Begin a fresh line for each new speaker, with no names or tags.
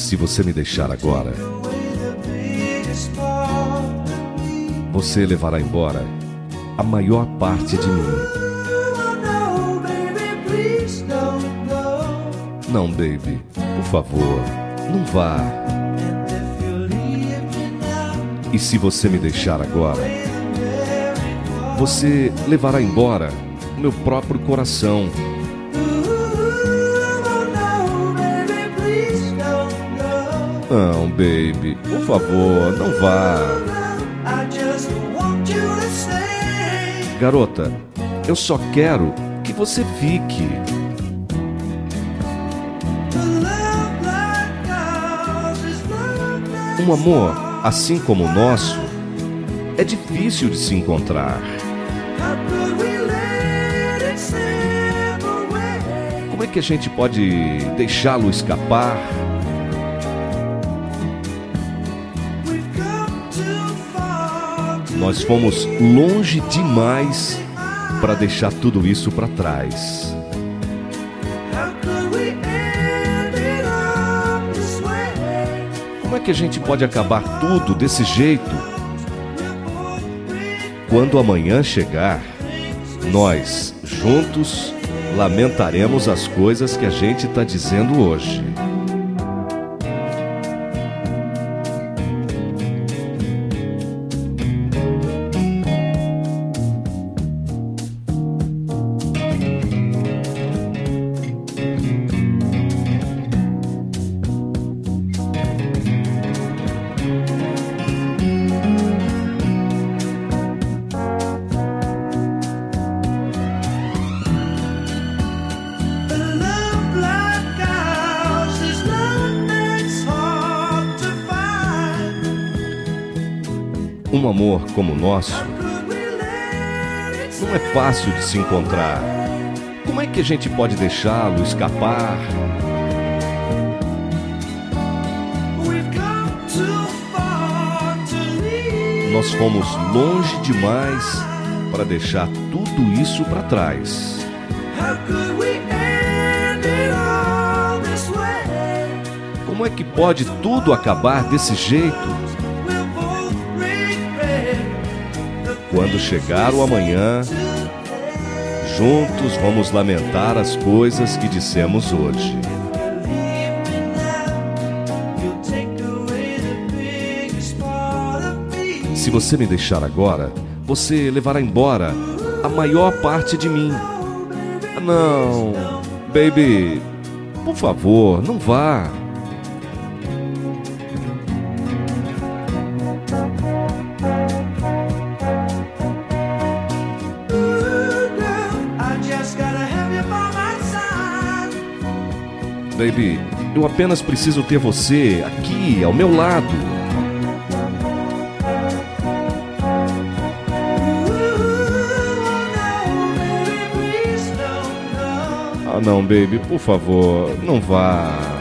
se você me deixar agora, você levará embora a maior parte de mim. Não, baby, por favor, não vá. E se você me deixar agora, você levará embora o meu próprio coração. Não, baby, por favor, não vá. Garota, eu só quero que você fique. Um amor assim como o nosso é difícil de se encontrar. Como é que a gente pode deixá-lo escapar? Nós fomos longe demais para deixar tudo isso para trás. Como é que a gente pode acabar tudo desse jeito? Quando amanhã chegar, nós, juntos, lamentaremos as coisas que a gente está dizendo hoje. Um amor como o nosso não é fácil de se encontrar. Como é que a gente pode deixá-lo escapar? Nós fomos longe demais para deixar tudo isso para trás. Como é que pode tudo acabar desse jeito? Quando chegar o amanhã, juntos vamos lamentar as coisas que dissemos hoje. Se você me deixar agora, você levará embora a maior parte de mim. Não, baby, por favor, não vá. Baby, eu apenas preciso ter você aqui, ao meu lado. Ah, não, baby, por favor, não vá.